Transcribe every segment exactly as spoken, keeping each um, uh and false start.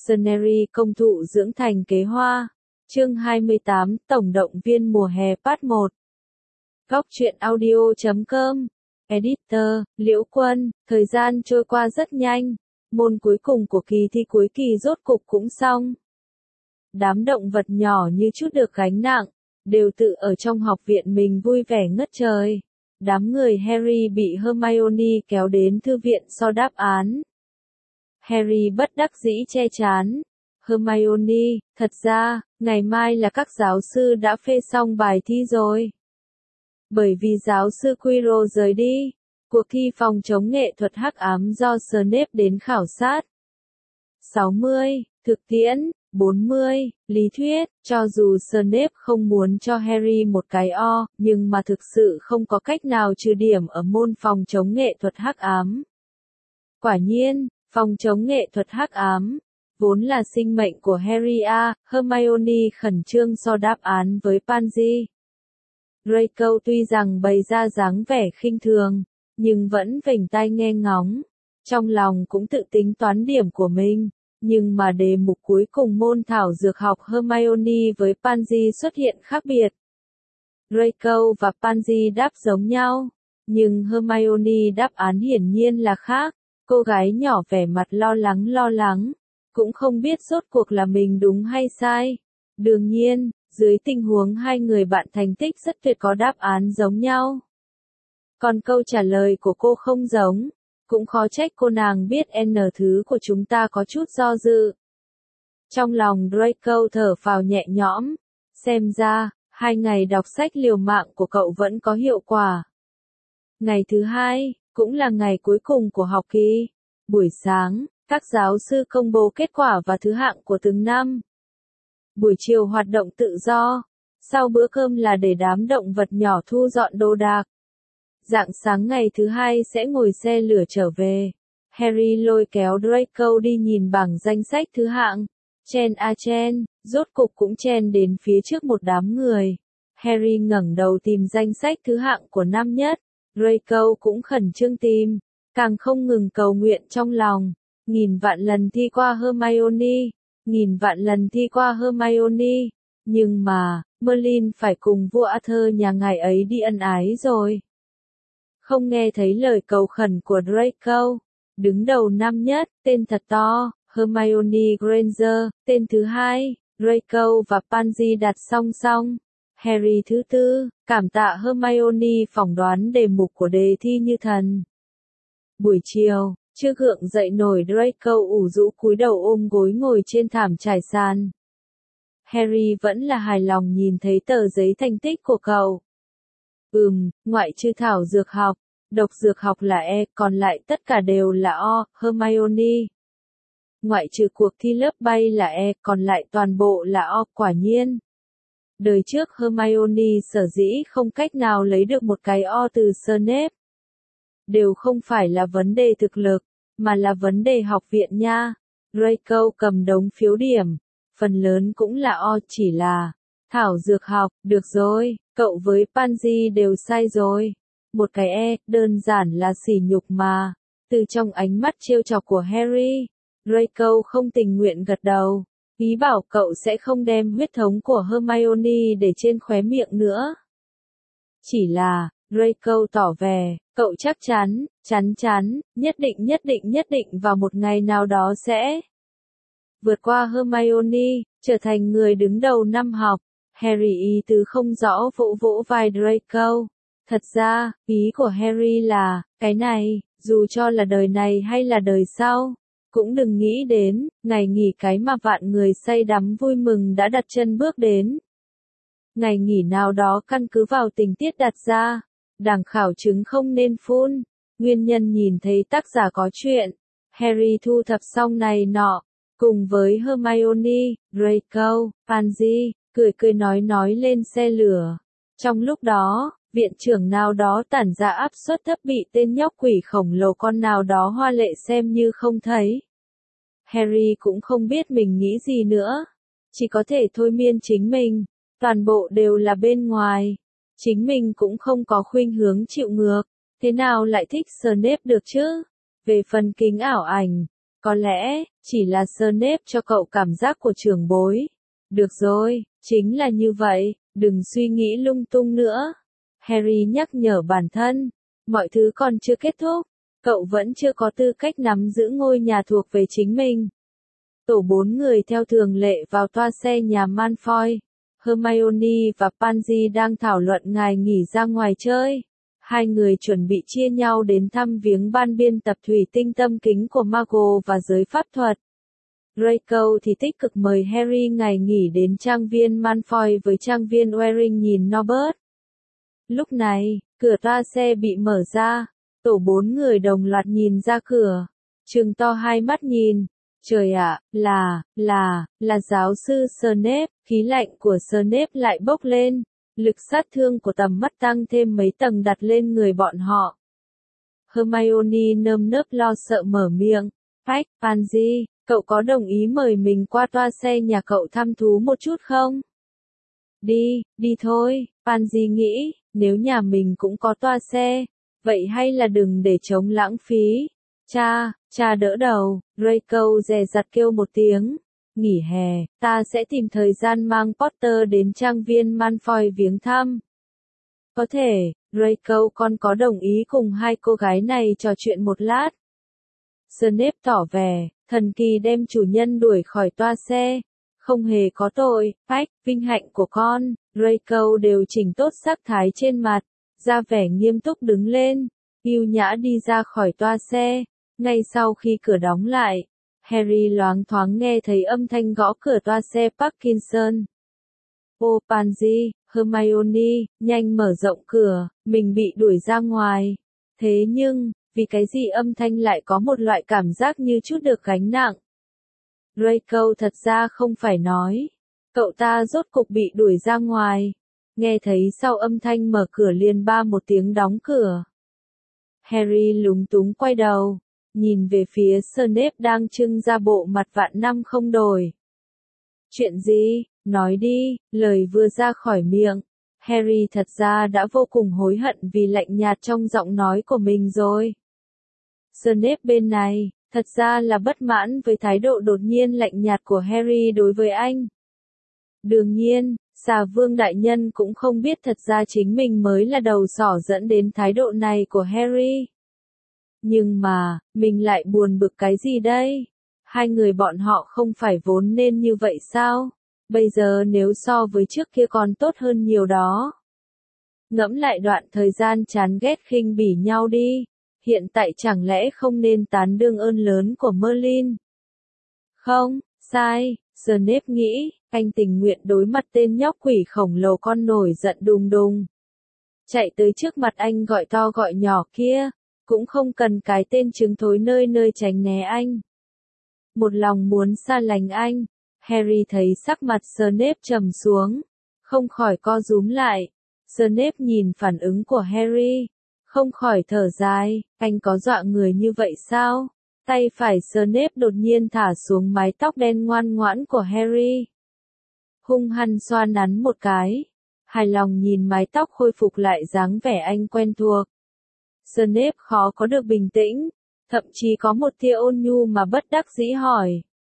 Scenery công thụ dưỡng thành kế hoa. Chương hai mươi tám, Tổng động viên mùa hè Part một. Góc truyện audio chấm com. Editor, Liễu Quân. Thời gian trôi qua rất nhanh. Môn cuối cùng của kỳ thi cuối kỳ rốt cục cũng xong. Đám động vật nhỏ như chút được gánh nặng, đều tự ở trong học viện mình vui vẻ ngất trời. Đám người Harry bị Hermione kéo đến thư viện so đáp án. Harry bất đắc dĩ che chán. Hermione, thật ra, ngày mai là các giáo sư đã phê xong bài thi rồi. Bởi vì giáo sư Quirrell rời đi, cuộc thi phòng chống nghệ thuật hắc ám do Snape đến khảo sát. sáu mươi, thực tiễn, bốn mươi, lý thuyết, cho dù Snape không muốn cho Harry một cái O, nhưng mà thực sự không có cách nào trừ điểm ở môn phòng chống nghệ thuật hắc ám. Quả nhiên, phòng chống nghệ thuật hắc ám vốn là sinh mệnh của Harry a. Hermione khẩn trương so đáp án với Pansy. Draco tuy rằng bày ra dáng vẻ khinh thường, nhưng vẫn vểnh tai nghe ngóng. Trong lòng cũng tự tính toán điểm của mình, nhưng mà đề mục cuối cùng môn thảo dược học Hermione với Pansy xuất hiện khác biệt. Draco và Pansy đáp giống nhau, nhưng Hermione đáp án hiển nhiên là khác. Cô gái nhỏ vẻ mặt lo lắng lo lắng, cũng không biết rốt cuộc là mình đúng hay sai. Đương nhiên, dưới tình huống hai người bạn thành tích rất tuyệt có đáp án giống nhau. Còn câu trả lời của cô không giống, cũng khó trách cô nàng biết N thứ của chúng ta có chút do dự. Trong lòng Draco thở phào nhẹ nhõm, xem ra, hai ngày đọc sách liều mạng của cậu vẫn có hiệu quả. Ngày thứ hai, cũng là ngày cuối cùng của học kỳ. Buổi sáng, các giáo sư công bố kết quả và thứ hạng của từng năm. Buổi chiều hoạt động tự do. Sau bữa cơm là để đám động vật nhỏ thu dọn đồ đạc. Rạng sáng ngày thứ hai sẽ ngồi xe lửa trở về. Harry lôi kéo Draco đi nhìn bảng danh sách thứ hạng. Chen a chen, rốt cục cũng chen đến phía trước một đám người. Harry ngẩng đầu tìm danh sách thứ hạng của năm nhất. Draco cũng khẩn trương tìm, càng không ngừng cầu nguyện trong lòng. Nghìn vạn lần thi qua Hermione, nghìn vạn lần thi qua Hermione. Nhưng mà, Merlin phải cùng vua Arthur nhà ngài ấy đi ân ái rồi. Không nghe thấy lời cầu khẩn của Draco. Đứng đầu năm nhất, tên thật to, Hermione Granger, tên thứ hai, Draco và Pansy đặt song song. Harry thứ tư, cảm tạ Hermione phỏng đoán đề mục của đề thi như thần. Buổi chiều, chưa gượng dậy nổi Draco ủ rũ cúi đầu ôm gối ngồi trên thảm trải sàn. Harry vẫn là hài lòng nhìn thấy tờ giấy thành tích của cậu. Ừm, ngoại trừ thảo dược học, độc dược học là E, còn lại tất cả đều là O, Hermione. Ngoại trừ cuộc thi lớp bay là E, còn lại toàn bộ là O, quả nhiên. Đời trước Hermione sở dĩ không cách nào lấy được một cái O từ Snape. Đều không phải là vấn đề thực lực, mà là vấn đề học viện nha. Draco cầm đống phiếu điểm, phần lớn cũng là O, chỉ là thảo dược học, được rồi, cậu với Pansy đều sai rồi. Một cái E, đơn giản là sỉ nhục mà. Từ trong ánh mắt trêu chọc của Harry, Draco không tình nguyện gật đầu. Ý bảo cậu sẽ không đem huyết thống của Hermione để trên khóe miệng nữa. Chỉ là, Draco tỏ vẻ, cậu chắc chắn, chắn chắn, nhất định nhất định nhất định vào một ngày nào đó sẽ vượt qua Hermione, trở thành người đứng đầu năm học. Harry ý tứ không rõ vỗ vỗ vai Draco. Thật ra, ý của Harry là, cái này, dù cho là đời này hay là đời sau, cũng đừng nghĩ đến, ngày nghỉ cái mà vạn người say đắm vui mừng đã đặt chân bước đến. Ngày nghỉ nào đó căn cứ vào tình tiết đặt ra, đảng khảo chứng không nên phun, nguyên nhân nhìn thấy tác giả có chuyện. Harry thu thập xong này nọ, cùng với Hermione, Draco, Pansy, cười cười nói nói lên xe lửa. Trong lúc đó, viện trưởng nào đó tản ra áp suất thấp bị tên nhóc quỷ khổng lồ con nào đó hoa lệ xem như không thấy. Harry cũng không biết mình nghĩ gì nữa, chỉ có thể thôi miên chính mình, toàn bộ đều là bên ngoài. Chính mình cũng không có khuynh hướng chịu ngược, thế nào lại thích Snape được chứ? Về phần kính ảo ảnh, Có lẽ, chỉ là Snape cho cậu cảm giác của trưởng bối. Được rồi, chính là như vậy, đừng suy nghĩ lung tung nữa. Harry nhắc nhở bản thân, mọi thứ còn chưa kết thúc, cậu vẫn chưa có tư cách nắm giữ ngôi nhà thuộc về chính mình. Tổ bốn người theo thường lệ vào toa xe nhà Malfoy. Hermione và Pansy đang thảo luận ngày nghỉ ra ngoài chơi. Hai người chuẩn bị chia nhau đến thăm viếng ban biên tập thủy tinh tâm kính của Muggle và giới pháp thuật. Draco thì tích cực mời Harry ngày nghỉ đến trang viên Malfoy với trang viên Waring nhìn Norbert. Lúc này, cửa toa xe bị mở ra, tổ bốn người đồng loạt nhìn ra cửa, trừng to hai mắt nhìn. Trời ạ, là, là, là giáo sư Snape, khí lạnh của Snape lại bốc lên, lực sát thương của tầm mắt tăng thêm mấy tầng đặt lên người bọn họ. Hermione nơm nớp lo sợ mở miệng, Phách, Pansy, cậu có đồng ý mời mình qua toa xe nhà cậu thăm thú một chút không? Đi, đi thôi, Pansy nghĩ, nếu nhà mình cũng có toa xe, vậy hay là đừng để trống lãng phí. Cha, cha đỡ đầu, Draco dè dặt kêu một tiếng. Nghỉ hè, ta sẽ tìm thời gian mang Potter đến trang viên Malfoy viếng thăm. Có thể, Draco con có đồng ý cùng hai cô gái này trò chuyện một lát. Snape tỏ vẻ, thần kỳ đem chủ nhân đuổi khỏi toa xe. Không hề có tội, Phách, vinh hạnh của con. Draco đều chỉnh tốt sắc thái trên mặt, ra vẻ nghiêm túc đứng lên, yêu nhã đi ra khỏi toa xe. Ngay sau khi cửa đóng lại, Harry loáng thoáng nghe thấy âm thanh gõ cửa toa xe Parkinson. Ô Pansy, Hermione, nhanh mở rộng cửa, mình bị đuổi ra ngoài. Thế nhưng, vì cái gì âm thanh lại có một loại cảm giác như chút được gánh nặng. Draco thật ra không phải nói, cậu ta rốt cục bị đuổi ra ngoài. Nghe thấy sau âm thanh mở cửa liền ba một tiếng đóng cửa. Harry lúng túng quay đầu, nhìn về phía Snape đang trưng ra bộ mặt vạn năm không đổi. Chuyện gì? Nói đi, lời vừa ra khỏi miệng. Harry thật ra đã vô cùng hối hận vì lạnh nhạt trong giọng nói của mình rồi. Snape bên này, thật ra là bất mãn với thái độ đột nhiên lạnh nhạt của Harry đối với anh. Đương nhiên, Xà Vương đại nhân cũng không biết thật ra chính mình mới là đầu sỏ dẫn đến thái độ này của Harry. Nhưng mà, mình lại buồn bực cái gì đây? Hai người bọn họ không phải vốn nên như vậy sao? Bây giờ nếu so với trước kia còn tốt hơn nhiều đó. Ngẫm lại đoạn thời gian chán ghét khinh bỉ nhau đi. Hiện tại chẳng lẽ không nên tán đương ơn lớn của Merlin? Không, sai, Snape nghĩ, anh tình nguyện đối mặt tên nhóc quỷ khổng lồ con nổi giận đùng đùng. Chạy tới trước mặt anh gọi to gọi nhỏ kia, cũng không cần cái tên trứng thối nơi nơi tránh né anh. Một lòng muốn xa lánh anh, Harry thấy sắc mặt Snape trầm xuống, không khỏi co rúm lại. Snape nhìn phản ứng của Harry, không khỏi thở dài, anh có dọa người như vậy sao? Tay phải Snape đột nhiên thả xuống mái tóc đen ngoan ngoãn của Harry. Hung hăng xoa nắn một cái, hài lòng nhìn mái tóc khôi phục lại dáng vẻ anh quen thuộc. Snape khó có được bình tĩnh, thậm chí có một tia ôn nhu mà bất đắc dĩ hỏi.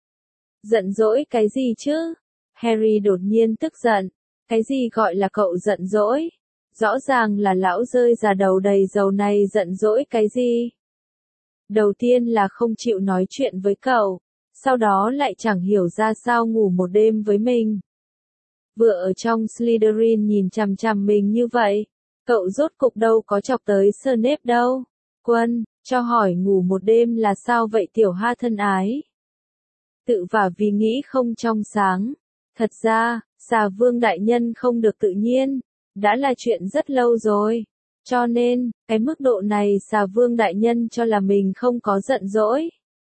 Giận dỗi cái gì chứ? Harry đột nhiên tức giận, cái gì gọi là cậu giận dỗi? Rõ ràng là lão rơi già đầu đầy dầu này giận dỗi cái gì? Đầu tiên là không chịu nói chuyện với cậu, sau đó lại chẳng hiểu ra sao ngủ một đêm với mình. Vừa ở trong Slytherin nhìn chằm chằm mình như vậy, cậu rốt cục đâu có chọc tới Snape đâu. Quân, cho hỏi ngủ một đêm là sao vậy tiểu ha thân ái? Tự vả vì nghĩ không trong sáng. Thật ra, Xà Vương đại nhân không được tự nhiên, đã là chuyện rất lâu rồi. Cho nên, cái mức độ này Xà Vương đại nhân cho là mình không có giận dỗi.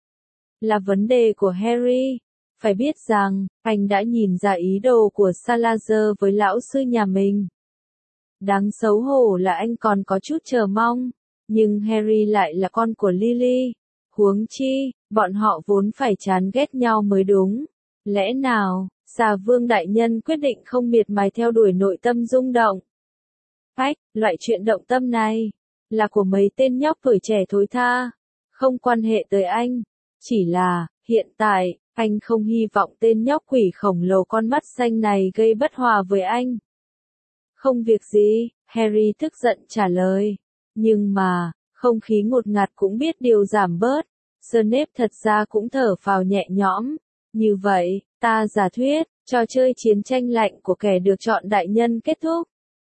Là vấn đề của Harry. Phải biết rằng, anh đã nhìn ra ý đồ của Salazar với lão sư nhà mình. Đáng xấu hổ là anh còn có chút chờ mong, nhưng Harry lại là con của Lily. Huống chi, bọn họ vốn phải chán ghét nhau mới đúng. Lẽ nào, Xà Vương đại nhân quyết định không miệt mài theo đuổi nội tâm rung động? Phách, loại chuyện động tâm này, là của mấy tên nhóc tuổi trẻ thối tha, không quan hệ tới anh. Chỉ là, hiện tại, anh không hy vọng tên nhóc quỷ khổng lồ con mắt xanh này gây bất hòa với anh. Không việc gì, Harry tức giận trả lời. Nhưng mà, không khí ngột ngạt cũng biết điều giảm bớt. Snape thật ra cũng thở phào nhẹ nhõm. Như vậy, ta giả thuyết, trò chơi chiến tranh lạnh của kẻ được chọn đại nhân kết thúc.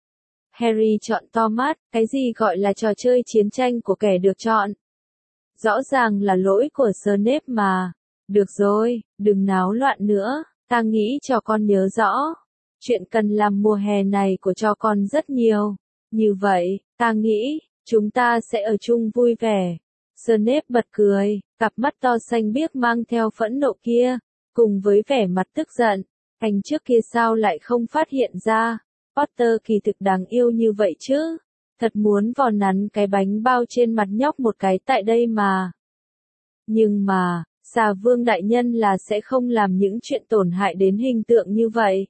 Harry trọn to mắt, cái gì gọi là trò chơi chiến tranh của kẻ được chọn? Rõ ràng là lỗi của Snape mà. Được rồi, đừng náo loạn nữa, ta nghĩ cho con nhớ rõ. Chuyện cần làm mùa hè này của cho con rất nhiều. Như vậy, ta nghĩ, chúng ta sẽ ở chung vui vẻ. Snape bật cười, cặp mắt to xanh biếc mang theo phẫn nộ kia, cùng với vẻ mặt tức giận. Anh trước kia sao lại không phát hiện ra, Potter kỳ thực đáng yêu như vậy chứ. Thật muốn vò nắn cái bánh bao trên mặt nhóc một cái tại đây mà. Nhưng mà, Xà Vương đại nhân là sẽ không làm những chuyện tổn hại đến hình tượng như vậy.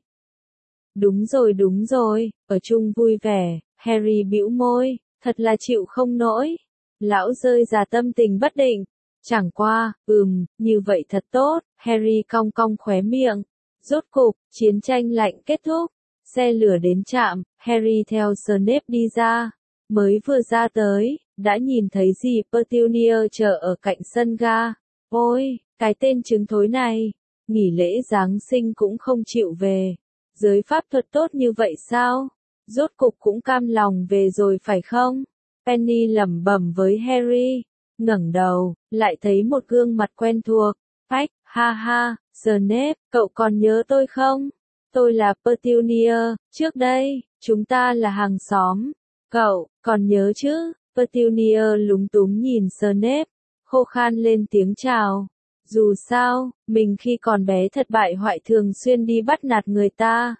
Đúng rồi đúng rồi, ở chung vui vẻ, Harry bĩu môi, thật là chịu không nổi. Lão rơi ra tâm tình bất định. Chẳng qua, ừm, như vậy thật tốt, Harry cong cong khóe miệng. Rốt cục, chiến tranh lạnh kết thúc. Xe lửa đến trạm, Harry theo Snape đi ra. Mới vừa ra tới, đã nhìn thấy dì Petunia chờ ở cạnh sân ga. Ôi, cái tên trứng thối này, nghỉ lễ Giáng sinh cũng không chịu về. Giới pháp thuật tốt như vậy sao? Rốt cục cũng cam lòng về rồi phải không? Penny lẩm bẩm với Harry, ngẩng đầu, lại thấy một gương mặt quen thuộc. Ách, ha ha, Snape, cậu còn nhớ tôi không? Tôi là Petunia, trước đây, chúng ta là hàng xóm. Cậu, còn nhớ chứ? Petunia lúng túng nhìn Snape, khô khan lên tiếng chào. Dù sao, mình khi còn bé thật bại hoại thường xuyên đi bắt nạt người ta.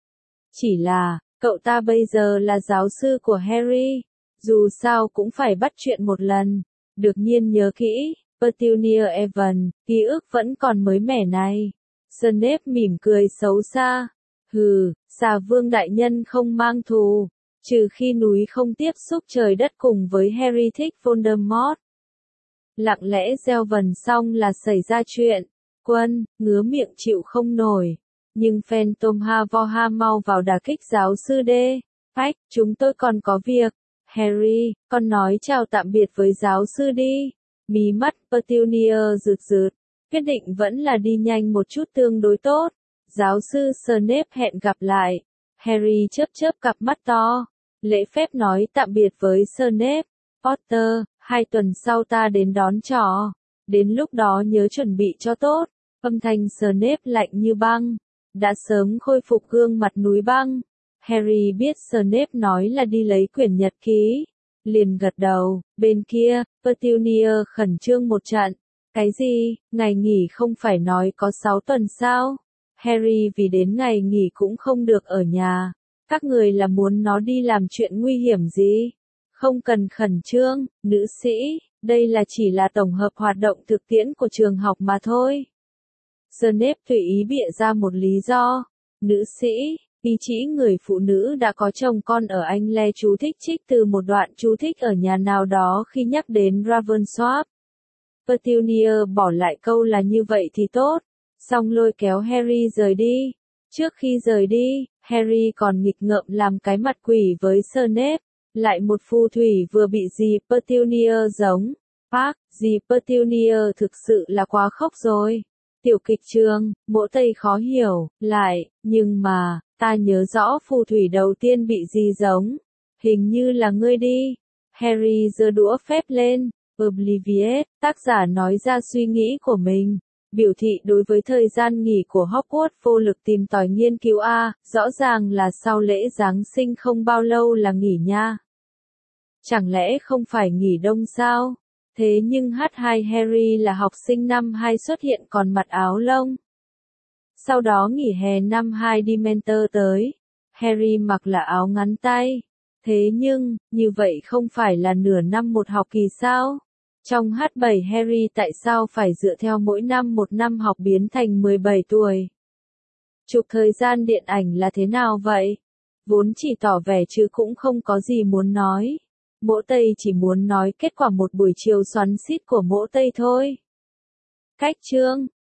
Chỉ là, cậu ta bây giờ là giáo sư của Harry. Dù sao cũng phải bắt chuyện một lần. Được nhiên nhớ kỹ, Petunia Evan, ký ức vẫn còn mới mẻ này. Snape mỉm cười xấu xa. Hừ, Xà Vương đại nhân không mang thù. Trừ khi núi không tiếp xúc trời đất cùng với Harry thích Voldemort. Lặng lẽ gieo vần xong là xảy ra chuyện. Quân, ngứa miệng chịu không nổi. Nhưng Phantom Havoha mau vào đả kích giáo sư D. Ách, chúng tôi còn có việc. Harry, con nói chào tạm biệt với giáo sư đi. Mí mắt Petunia rực rực. Quyết định vẫn là đi nhanh một chút tương đối tốt. Giáo sư Snape hẹn gặp lại. Harry chớp chớp cặp mắt to. Lễ phép nói tạm biệt với Snape. Potter, hai tuần sau ta đến đón trò. Đến lúc đó nhớ chuẩn bị cho tốt. Âm thanh Snape lạnh như băng. Đã sớm khôi phục gương mặt núi băng. Harry biết Snape nói là đi lấy quyển nhật ký. Liền gật đầu, bên kia, Petunia khẩn trương một trận. Cái gì, ngày nghỉ không phải nói có sáu tuần sao? Harry vì đến ngày nghỉ cũng không được ở nhà. Các người là muốn nó đi làm chuyện nguy hiểm gì? Không cần khẩn trương, nữ sĩ, đây là chỉ là tổng hợp hoạt động thực tiễn của trường học mà thôi. Snape tùy ý bịa ra một lý do. Nữ sĩ, ý chỉ người phụ nữ đã có chồng con ở Anh le chú thích trích từ một đoạn chú thích ở nhà nào đó khi nhắc đến Ravensworth. Petunia bỏ lại câu là như vậy thì tốt, xong lôi kéo Harry rời đi. Trước khi rời đi, Harry còn nghịch ngợm làm cái mặt quỷ với Snape. Lại một phù thủy vừa bị dì Petunia giống. Park, dì Petunia thực sự là quá khóc rồi. Tiểu kịch trường, Mỗ Tây khó hiểu, lại, nhưng mà, ta nhớ rõ phù thủy đầu tiên bị gì giống. Hình như là ngươi đi. Harry giơ đũa phép lên. Oblivious, tác giả nói ra suy nghĩ của mình. Biểu thị đối với thời gian nghỉ của Hogwarts vô lực tìm tòi nghiên cứu A, rõ ràng là sau lễ Giáng sinh không bao lâu là nghỉ nha. Chẳng lẽ không phải nghỉ đông sao? Thế nhưng hát hai Harry là học sinh năm hai xuất hiện còn mặc áo lông. Sau đó nghỉ hè năm hai Dementor tới. Harry mặc là áo ngắn tay. Thế nhưng, như vậy không phải là nửa năm một học kỳ sao? Trong hát bảy Harry tại sao phải dựa theo mỗi năm một năm học biến thành mười bảy tuổi? Trục thời gian điện ảnh là thế nào vậy? Vốn chỉ tỏ vẻ chứ cũng không có gì muốn nói. Mỗ Tây chỉ muốn nói kết quả một buổi chiều xoắn xít của Mỗ Tây thôi. Cách chương